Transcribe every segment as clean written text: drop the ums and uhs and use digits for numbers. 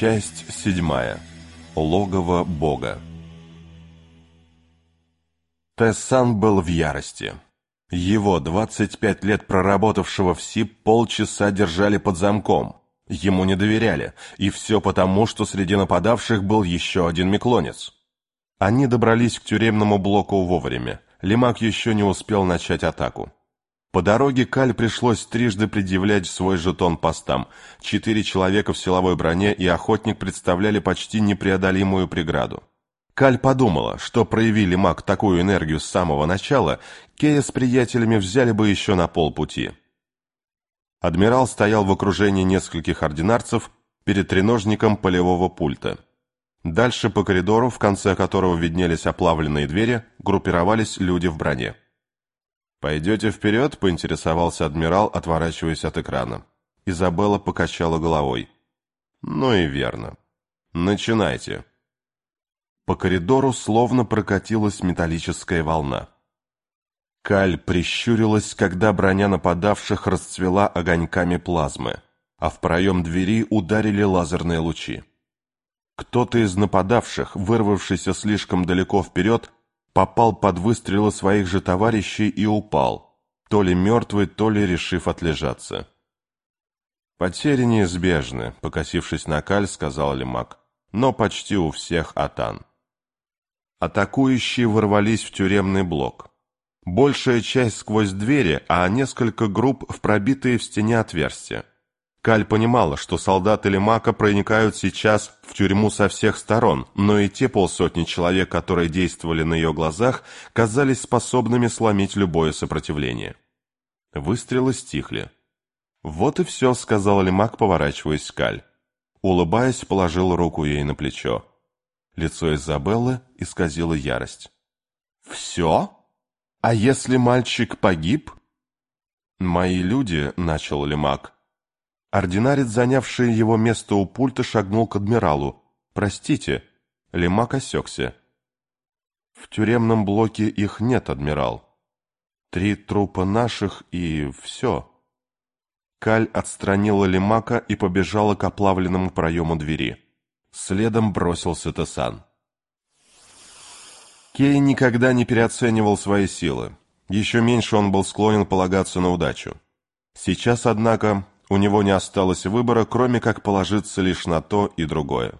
Часть 7. Логово Бога. Тессан был в ярости. Его, 25 лет проработавшего в СИП, полчаса держали под замком. Ему не доверяли, и все потому, что среди нападавших был еще один миклонец. Они добрались к тюремному блоку вовремя. Лемак еще не успел начать атаку. По дороге Каль пришлось трижды предъявлять свой жетон постам. 4 человека в силовой броне и охотник представляли почти непреодолимую преграду. Каль подумала, что прояви Лемак такую энергию с самого начала, Кея с приятелями взяли бы еще на полпути. Адмирал стоял в окружении нескольких ординарцев перед треножником полевого пульта. Дальше по коридору, в конце которого виднелись оплавленные двери, группировались люди в броне. «Пойдете вперед?» — поинтересовался адмирал, отворачиваясь от экрана. Изабелла покачала головой. «Ну и верно. Начинайте». По коридору словно прокатилась металлическая волна. Каль прищурилась, когда броня нападавших расцвела огоньками плазмы, а в проем двери ударили лазерные лучи. Кто-то из нападавших, вырвавшийся слишком далеко вперед, попал под выстрелы своих же товарищей и упал, то ли мертвый, то ли решив отлежаться. «Потери неизбежны», — покосившись на Каль, сказал Лемак, — «но почти у всех Атан». Атакующие ворвались в тюремный блок. Большая часть сквозь двери, а несколько групп в пробитые в стене отверстия. Каль понимала, что солдаты Лемака проникают сейчас в тюрьму со всех сторон, но и те полсотни человек, которые действовали на ее глазах, казались способными сломить любое сопротивление. Выстрелы стихли. «Вот и все», — сказал Лемак, поворачиваясь к Каль. Улыбаясь, положил руку ей на плечо. Лицо Изабеллы исказило ярость. «Все? А если мальчик погиб?» «Мои люди», — начал Лемак. Ординарец, занявший его место у пульта, шагнул к адмиралу. «Простите». Лемак осекся. «В тюремном блоке их нет, адмирал. 3 трупа наших и все». Каль отстранила Лемака и побежала к оплавленному проему двери. Следом бросился Тессан. Кей никогда не переоценивал свои силы. Еще меньше он был склонен полагаться на удачу. Сейчас, однако, у него не осталось выбора, кроме как положиться лишь на то и другое.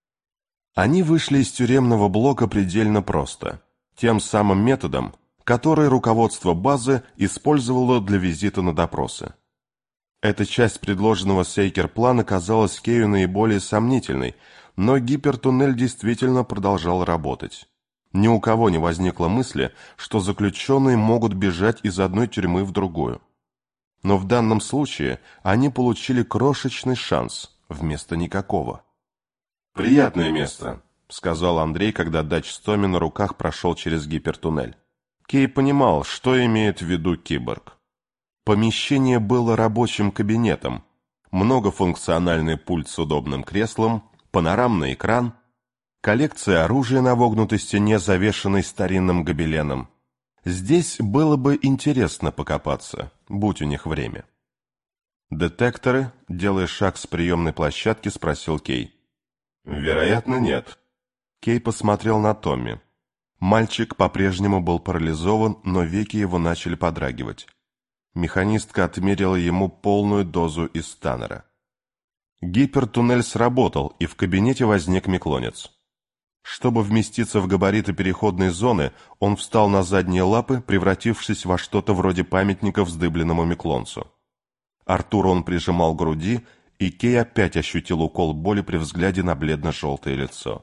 Они вышли из тюремного блока предельно просто, тем самым методом, который руководство базы использовало для визита на допросы. Эта часть предложенного Сейкер-плана казалась Кею наиболее сомнительной, но гипертуннель действительно продолжал работать. Ни у кого не возникло мысли, что заключенные могут бежать из одной тюрьмы в другую. Но в данном случае они получили крошечный шанс вместо никакого. «Приятное место», — сказал Андрей, когда Дач-Стоми на руках прошел через гипертуннель. Кей понимал, что имеет в виду киборг. Помещение было рабочим кабинетом, многофункциональный пульт с удобным креслом, панорамный экран, коллекция оружия на вогнутой стене, завешенной старинным гобеленом. Здесь было бы интересно покопаться, будь у них время. «Детекторы?» — делая шаг с приемной площадки, спросил Кей. «Вероятно, нет». Кей посмотрел на Томми. Мальчик по-прежнему был парализован, но веки его начали подрагивать. Механистка отмерила ему полную дозу из станнера. Гипертуннель сработал, и в кабинете возник миклонец. Чтобы вместиться в габариты переходной зоны, он встал на задние лапы, превратившись во что-то вроде памятника вздыбленному миклонцу. Артура он прижимал к груди, и Кей опять ощутил укол боли при взгляде на бледно-желтое лицо.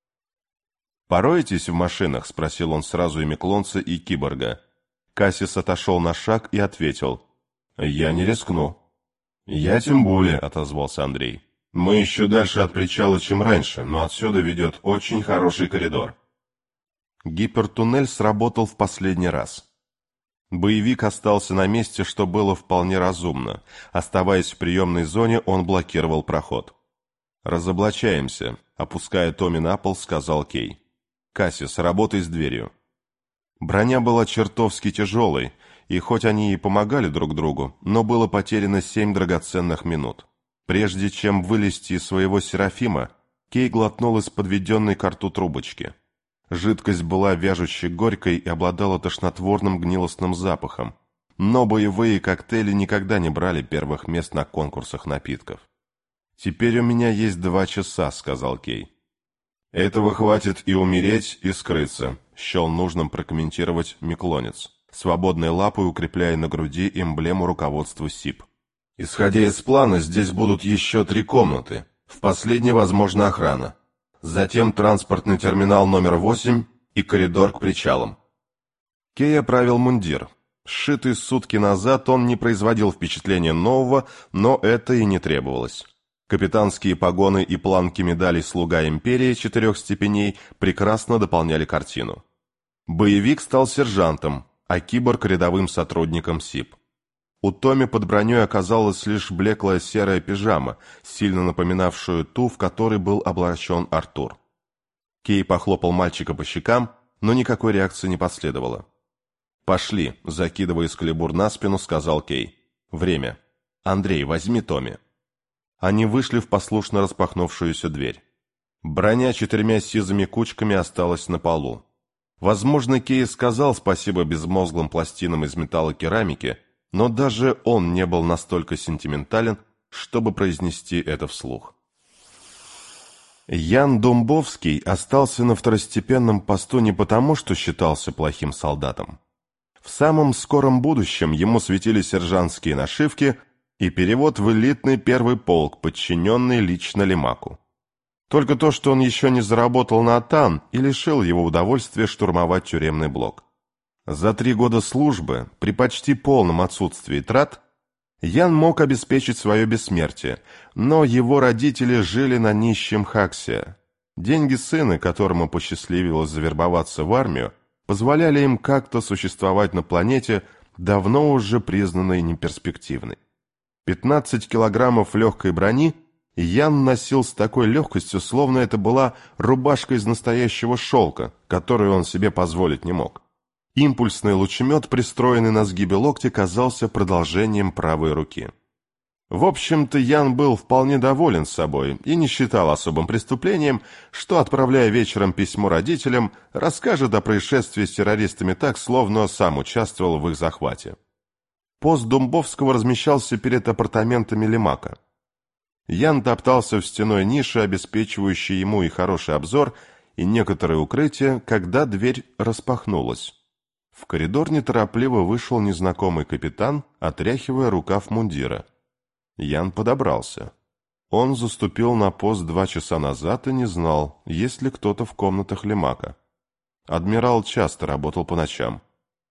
«Пороетесь в машинах?» — спросил он сразу и миклонца, и киборга. Кассис отошел на шаг и ответил: «Я не рискну». «Я тем более», — отозвался Андрей. «Мы еще дальше от причала, чем раньше, но отсюда ведет очень хороший коридор». Гипертуннель сработал в последний раз. Боевик остался на месте, что было вполне разумно. Оставаясь в приемной зоне, он блокировал проход. «Разоблачаемся», — опуская Томми на пол, сказал Кей. «Кассис, работай с дверью». Броня была чертовски тяжелой, и хоть они и помогали друг другу, но было потеряно 7 драгоценных минут. Прежде чем вылезти из своего Серафима, Кей глотнул из подведенной ко рту трубочки. Жидкость была вяжуще горькой и обладала тошнотворным гнилостным запахом, но боевые коктейли никогда не брали первых мест на конкурсах напитков. «Теперь у меня есть 2 часа», — сказал Кей. «Этого хватит и умереть, и скрыться», — счел нужным прокомментировать Миклонец, свободной лапой укрепляя на груди эмблему руководства СИП. «Исходя из плана, здесь будут еще 3 комнаты. В последней, возможно, охрана. Затем транспортный терминал номер 8 и коридор к причалам». Кей оправил мундир. Сшитый сутки назад, он не производил впечатления нового, но это и не требовалось. Капитанские погоны и планки медалей «Слуга империи» 4 степеней прекрасно дополняли картину. Боевик стал сержантом, а киборг — рядовым сотрудником СИП. У Томми под броней оказалась лишь блеклая серая пижама, сильно напоминавшую ту, в которой был облачен Артур. Кей похлопал мальчика по щекам, но никакой реакции не последовало. «Пошли», — закидывая Эскалибур на спину, сказал Кей. «Время. Андрей, возьми Томми». Они вышли в послушно распахнувшуюся дверь. Броня 4 сизыми кучками осталась на полу. Возможно, Кей сказал спасибо безмозглым пластинам из металлокерамики, но даже он не был настолько сентиментален, чтобы произнести это вслух. Ян Думбовский остался на второстепенном посту не потому, что считался плохим солдатом. В самом скором будущем ему светили сержантские нашивки и перевод в элитный 1-й полк, подчиненный лично Лемаку. Только то, что он еще не заработал на АТАН, и лишил его удовольствия штурмовать тюремный блок. За 3 года службы, при почти полном отсутствии трат, Ян мог обеспечить свое бессмертие, но его родители жили на нищем Хаксе. Деньги сына, которому посчастливилось завербоваться в армию, позволяли им как-то существовать на планете, давно уже признанной неперспективной. 15 килограммов легкой брони Ян носил с такой легкостью, словно это была рубашка из настоящего шелка, которую он себе позволить не мог. Импульсный лучемет, пристроенный на сгибе локтя, казался продолжением правой руки. В общем-то, Ян был вполне доволен собой и не считал особым преступлением, что, отправляя вечером письмо родителям, расскажет о происшествии с террористами так, словно сам участвовал в их захвате. Пост Думбовского размещался перед апартаментами Лемака. Ян топтался в стеной нише, обеспечивающей ему и хороший обзор, и некоторое укрытие, когда дверь распахнулась. В коридор неторопливо вышел незнакомый капитан, отряхивая рукав мундира. Ян подобрался. Он заступил на пост 2 часа назад и не знал, есть ли кто-то в комнатах Лемака. Адмирал часто работал по ночам.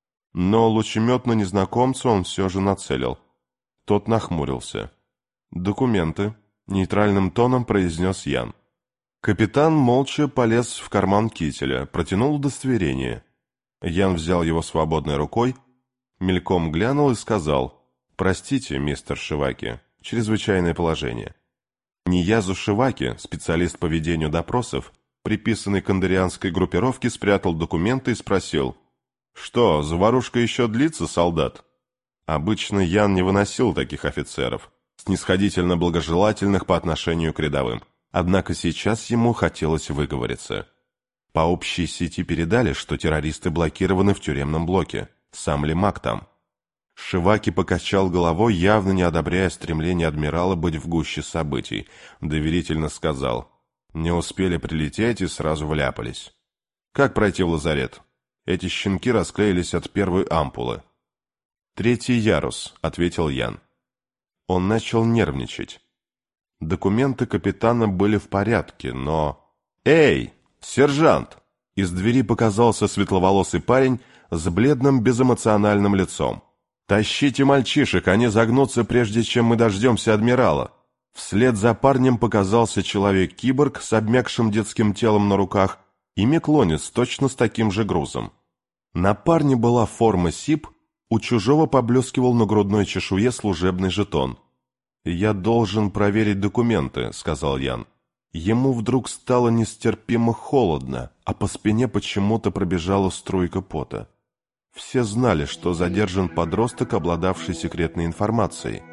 Но лучемет на незнакомца он все же нацелил. Тот нахмурился. «Документы», — нейтральным тоном произнес Ян. Капитан молча полез в карман кителя, протянул удостоверение. Ян взял его свободной рукой, мельком глянул и сказал: «Простите, мистер Шиваки, чрезвычайное положение». Ниязу Шиваки, специалист по ведению допросов, приписанный к андерианской группировке, спрятал документы и спросил: «Что, заварушка еще длится, солдат?» Обычно Ян не выносил таких офицеров, снисходительно благожелательных по отношению к рядовым. Однако сейчас ему хотелось выговориться. По общей сети передали, что террористы блокированы в тюремном блоке. Сам Лемак там. Шиваки покачал головой, явно не одобряя стремление адмирала быть в гуще событий. Доверительно сказал: «Не успели прилететь и сразу вляпались. Как пройти в лазарет? Эти щенки расклеились от первой ампулы». «3-й ярус», — ответил Ян. Он начал нервничать. Документы капитана были в порядке, но... «Эй, сержант!» Из двери показался светловолосый парень с бледным безэмоциональным лицом. «Тащите мальчишек, они загнутся, прежде чем мы дождемся адмирала». Вслед за парнем показался человек-киборг с обмякшим детским телом на руках и Миклонец точно с таким же грузом. На парне была форма СИП, у чужого поблескивал на грудной чешуе служебный жетон. «Я должен проверить документы», — сказал Ян. Ему вдруг стало нестерпимо холодно, а по спине почему-то пробежала струйка пота. Все знали, что задержан подросток, обладавший секретной информацией.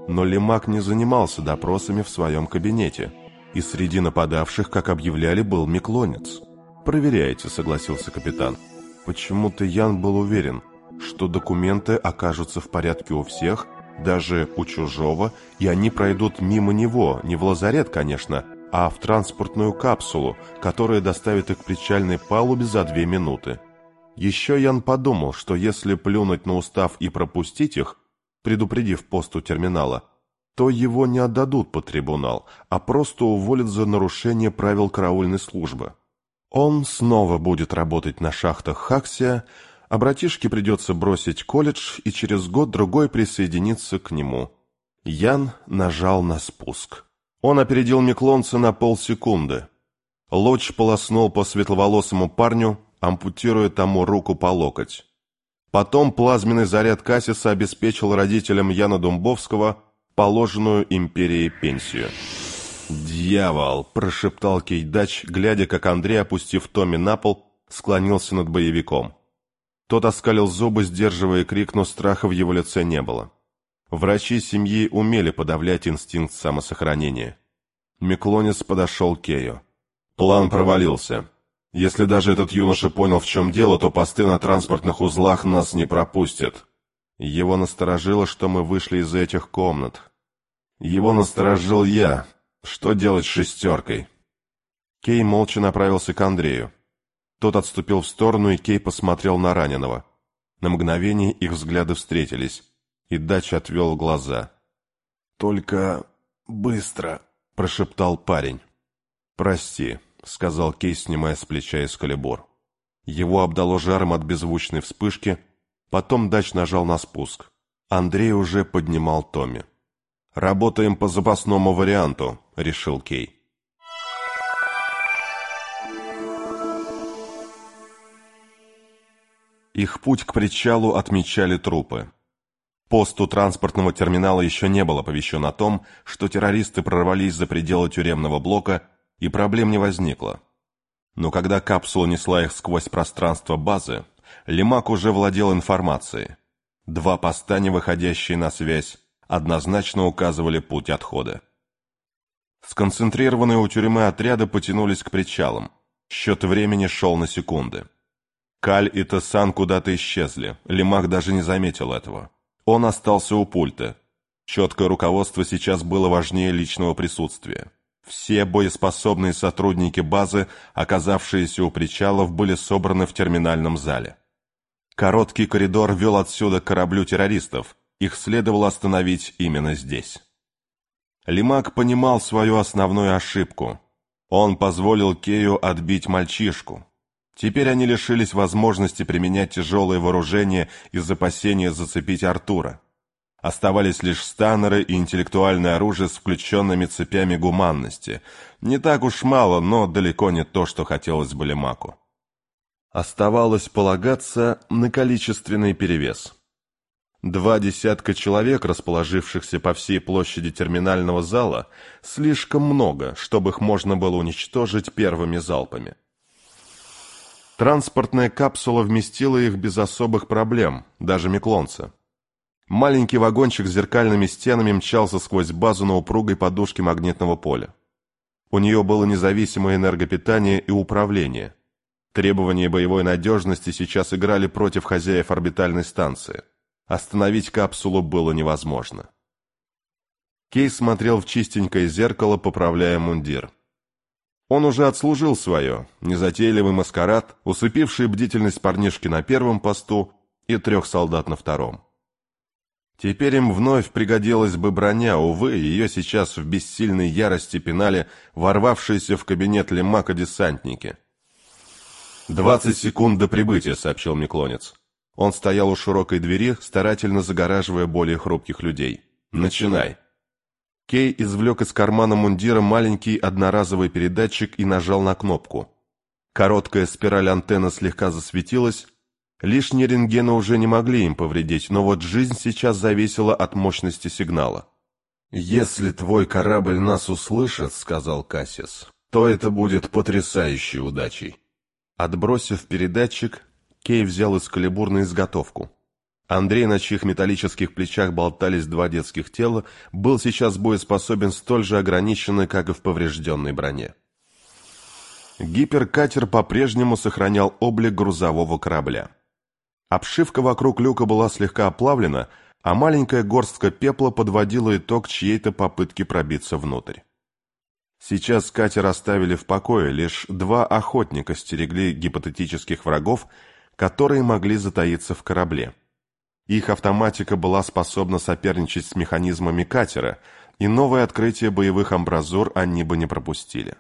Но Лемак не занимался допросами в своем кабинете, и среди нападавших, как объявляли, был Миклонец. «Проверяйте», — согласился капитан. Почему-то Ян был уверен, что документы окажутся в порядке у всех, даже у чужого, и они пройдут мимо него, не в лазарет, конечно, а в транспортную капсулу, которая доставит их к причальной палубе за 2 минуты. Еще Ян подумал, что если плюнуть на устав и пропустить их, предупредив пост у терминала, то его не отдадут под трибунал, а просто уволят за нарушение правил караульной службы. Он снова будет работать на шахтах Хаксия, а братишке придется бросить колледж и через год-другой присоединиться к нему. Ян нажал на спуск. Он опередил Миклонца на полсекунды. Луч полоснул по светловолосому парню, ампутируя тому руку по локоть. Потом плазменный заряд Кассиса обеспечил родителям Яна Думбовского положенную империей пенсию. «Дьявол!» – прошептал Кейдач, глядя, как Андрей, опустив Томми на пол, склонился над боевиком. Тот оскалил зубы, сдерживая крик, но страха в его лице не было. Врачи семьи умели подавлять инстинкт самосохранения. Миклонец подошел к Кею. «План провалился. Если даже этот юноша понял, в чем дело, то посты на транспортных узлах нас не пропустят». Его насторожило, что мы вышли из этих комнат. Его насторожил я. Что делать с шестеркой? Кей молча направился к Андрею. Тот отступил в сторону, и Кей посмотрел на раненого. На мгновение их взгляды встретились, и Дач отвел глаза. «Только быстро», — прошептал парень. «Прости», — сказал Кей, снимая с плеча эскалибур. Его обдало жаром от беззвучной вспышки. Потом Дач нажал на спуск. Андрей уже поднимал Томми. «Работаем по запасному варианту», — решил Кей. Их путь к причалу отмечали трупы. Пост у транспортного терминала еще не был оповещен о том, что террористы прорвались за пределы тюремного блока, и проблем не возникло. Но когда капсула несла их сквозь пространство базы, Лемак уже владел информацией. 2 поста, не выходящие на связь, однозначно указывали путь отхода. Сконцентрированные у тюрьмы отряды потянулись к причалам. Счет времени шел на секунды. Каль и Тессан куда-то исчезли, Лемак даже не заметил этого. Он остался у пульта. Четкое руководство сейчас было важнее личного присутствия. Все боеспособные сотрудники базы, оказавшиеся у причалов, были собраны в терминальном зале. Короткий коридор вел отсюда к кораблю террористов, их следовало остановить именно здесь. Лемак понимал свою основную ошибку. Он позволил Кею отбить мальчишку. Теперь они лишились возможности применять тяжелое вооружение из опасения зацепить Артура. Оставались лишь станнеры и интеллектуальное оружие с включенными цепями гуманности. Не так уж мало, но далеко не то, что хотелось бы Лемаку. Оставалось полагаться на количественный перевес. 2 десятка человек, расположившихся по всей площади терминального зала, слишком много, чтобы их можно было уничтожить первыми залпами. Транспортная капсула вместила их без особых проблем, даже Миклонца. Маленький вагончик с зеркальными стенами мчался сквозь базу на упругой подушке магнитного поля. У нее было независимое энергопитание и управление. Требования боевой надежности сейчас играли против хозяев орбитальной станции. Остановить капсулу было невозможно. Кей смотрел в чистенькое зеркало, поправляя мундир. Он уже отслужил свое, незатейливый маскарад, усыпивший бдительность парнишки на первом посту и 3 солдат на втором. Теперь им вновь пригодилась бы броня, увы, ее сейчас в бессильной ярости пинали ворвавшиеся в кабинет Лемака десантники. 20 секунд до прибытия», — сообщил Миклонец. Он стоял у широкой двери, старательно загораживая более хрупких людей. «Начинай». Кей извлек из кармана мундира маленький одноразовый передатчик и нажал на кнопку. Короткая спираль антенны слегка засветилась. Лишние рентгены уже не могли им повредить, но вот жизнь сейчас зависела от мощности сигнала. «Если твой корабль нас услышит, — сказал Кассис, — то это будет потрясающей удачей». Отбросив передатчик, Кей взял эскалибур на изготовку. Андрей, на чьих металлических плечах болтались два детских тела, был сейчас боеспособен столь же ограниченно, как и в поврежденной броне. Гиперкатер по-прежнему сохранял облик грузового корабля. Обшивка вокруг люка была слегка оплавлена, а маленькая горстка пепла подводила итог чьей-то попытки пробиться внутрь. Сейчас катер оставили в покое, лишь два охотника стерегли гипотетических врагов, которые могли затаиться в корабле. Их автоматика была способна соперничать с механизмами катера, и новое открытие боевых амбразур они бы не пропустили.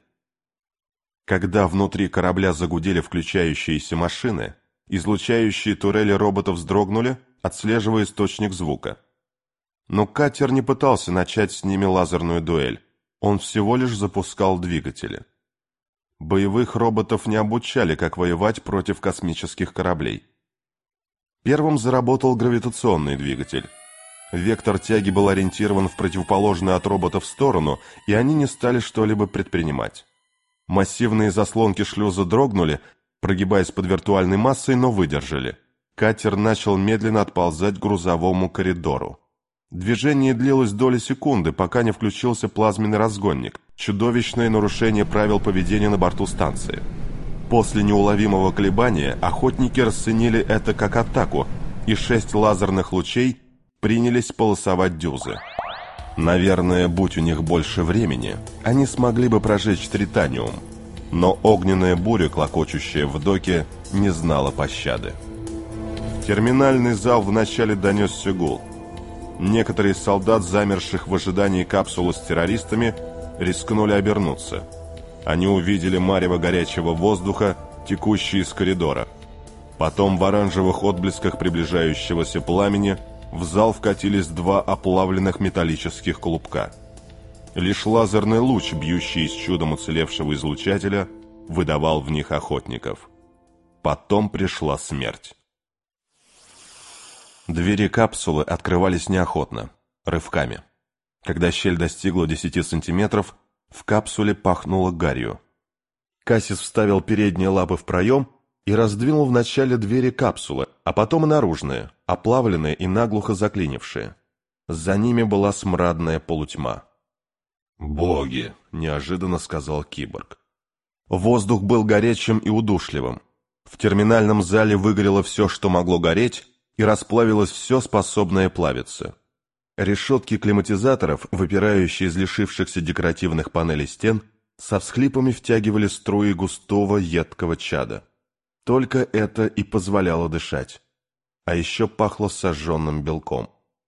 Когда внутри корабля загудели включающиеся машины, излучающие турели роботов вздрогнули, отслеживая источник звука. Но катер не пытался начать с ними лазерную дуэль, он всего лишь запускал двигатели. Боевых роботов не обучали, как воевать против космических кораблей. Первым заработал гравитационный двигатель. Вектор тяги был ориентирован в противоположную от роботов сторону, и они не стали что-либо предпринимать. Массивные заслонки шлюза дрогнули, прогибаясь под виртуальной массой, но выдержали. Катер начал медленно отползать к грузовому коридору. Движение длилось доли секунды, пока не включился плазменный разгонник, чудовищное нарушение правил поведения на борту станции. После неуловимого колебания охотники расценили это как атаку, и 6 лазерных лучей принялись полосовать дюзы. Наверное, будь у них больше времени, они смогли бы прожечь тританиум, но огненная буря, клокочущая в доке, не знала пощады. В терминальный зал вначале донесся гул. Некоторые из солдат, замерших в ожидании капсулы с террористами, рискнули обернуться. Они увидели марево горячего воздуха, текущее из коридора. Потом в оранжевых отблесках приближающегося пламени в зал вкатились 2 оплавленных металлических клубка. Лишь лазерный луч, бьющий из чудом уцелевшего излучателя, выдавал в них охотников. Потом пришла смерть. Двери капсулы открывались неохотно, рывками. Когда щель достигла 10 сантиметров, в капсуле пахнуло гарью. Кассис вставил передние лапы в проем и раздвинул вначале двери капсулы, а потом и наружные, оплавленные и наглухо заклинившие. За ними была смрадная полутьма. «Боги!» — неожиданно сказал киборг. Воздух был горячим и удушливым. В терминальном зале выгорело все, что могло гореть, и расплавилось все, способное плавиться. Решетки климатизаторов, выпирающие из лишившихся декоративных панелей стен, со всхлипами втягивали струи густого едкого чада. Только это и позволяло дышать. А еще пахло сожженным белком.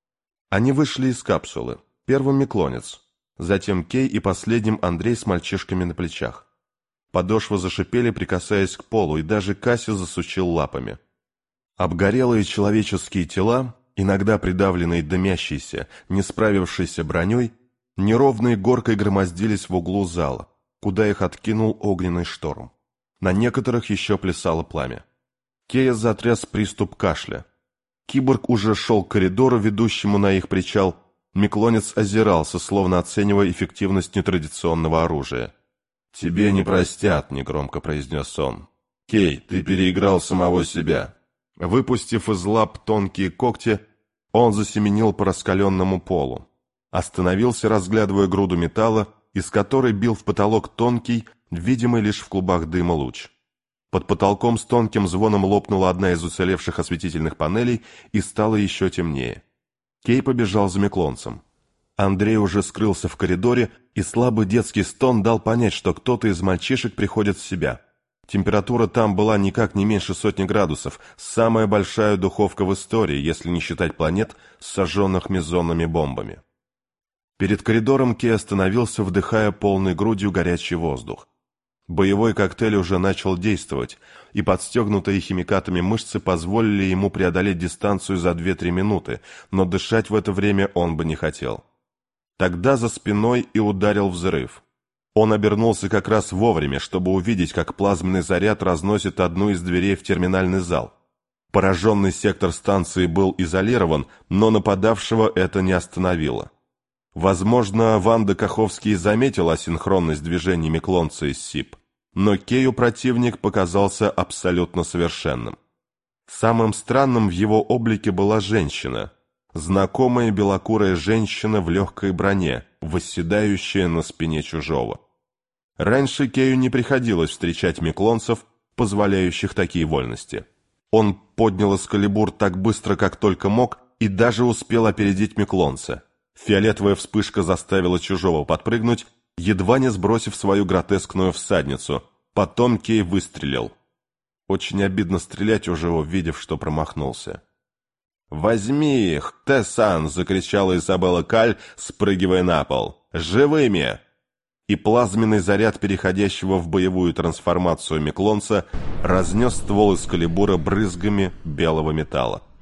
Они вышли из капсулы. Первым Миклонец, затем Кей и последним Андрей с мальчишками на плечах. Подошвы зашипели, прикасаясь к полу, и даже Кассис засучил лапами. Обгорелые человеческие тела, иногда придавленные дымящейся, не справившейся броней, неровной горкой громоздились в углу зала, куда их откинул огненный шторм. На некоторых еще плясало пламя. Кея затряс приступ кашля. Киборг уже шел к коридору, ведущему на их причал. Миклонец озирался, словно оценивая эффективность нетрадиционного оружия. «Тебе не простят», — негромко произнес он. «Кей, ты переиграл самого себя». Выпустив из лап тонкие когти, он засеменил по раскаленному полу. Остановился, разглядывая груду металла, из которой бил в потолок тонкий, видимый лишь в клубах дыма луч. Под потолком с тонким звоном лопнула одна из уцелевших осветительных панелей и стало еще темнее. Кей побежал за Миклонцем. Андрей уже скрылся в коридоре, и слабый детский стон дал понять, что кто-то из мальчишек приходит в себя. Температура там была никак не меньше 100 градусов, самая большая духовка в истории, если не считать планет, сожженных мезонными бомбами. Перед коридором Кей остановился, вдыхая полной грудью горячий воздух. Боевой коктейль уже начал действовать, и подстегнутые химикатами мышцы позволили ему преодолеть дистанцию за 2-3 минуты, но дышать в это время он бы не хотел. Тогда за спиной и ударил взрыв. Он обернулся как раз вовремя, чтобы увидеть, как плазменный заряд разносит одну из дверей в терминальный зал. Пораженный сектор станции был изолирован, но нападавшего это не остановило. Возможно, Ванда Каховский заметил асинхронность движений Миклонца из СИП, но Кею противник показался абсолютно совершенным. Самым странным в его облике была женщина. Знакомая белокурая женщина в легкой броне, восседающая на спине чужого. Раньше Кею не приходилось встречать меклонцев, позволяющих такие вольности. Он поднял Эскалибур так быстро, как только мог, и даже успел опередить меклонца. Фиолетовая вспышка заставила чужого подпрыгнуть, едва не сбросив свою гротескную всадницу. Потом Кей выстрелил. Очень обидно стрелять, уже увидев, что промахнулся. «Возьми их, Тессан!» — закричала Изабелла Каль, спрыгивая на пол. «Живыми!» И плазменный заряд переходящего в боевую трансформацию меклонца разнес ствол Эскалибура брызгами белого металла.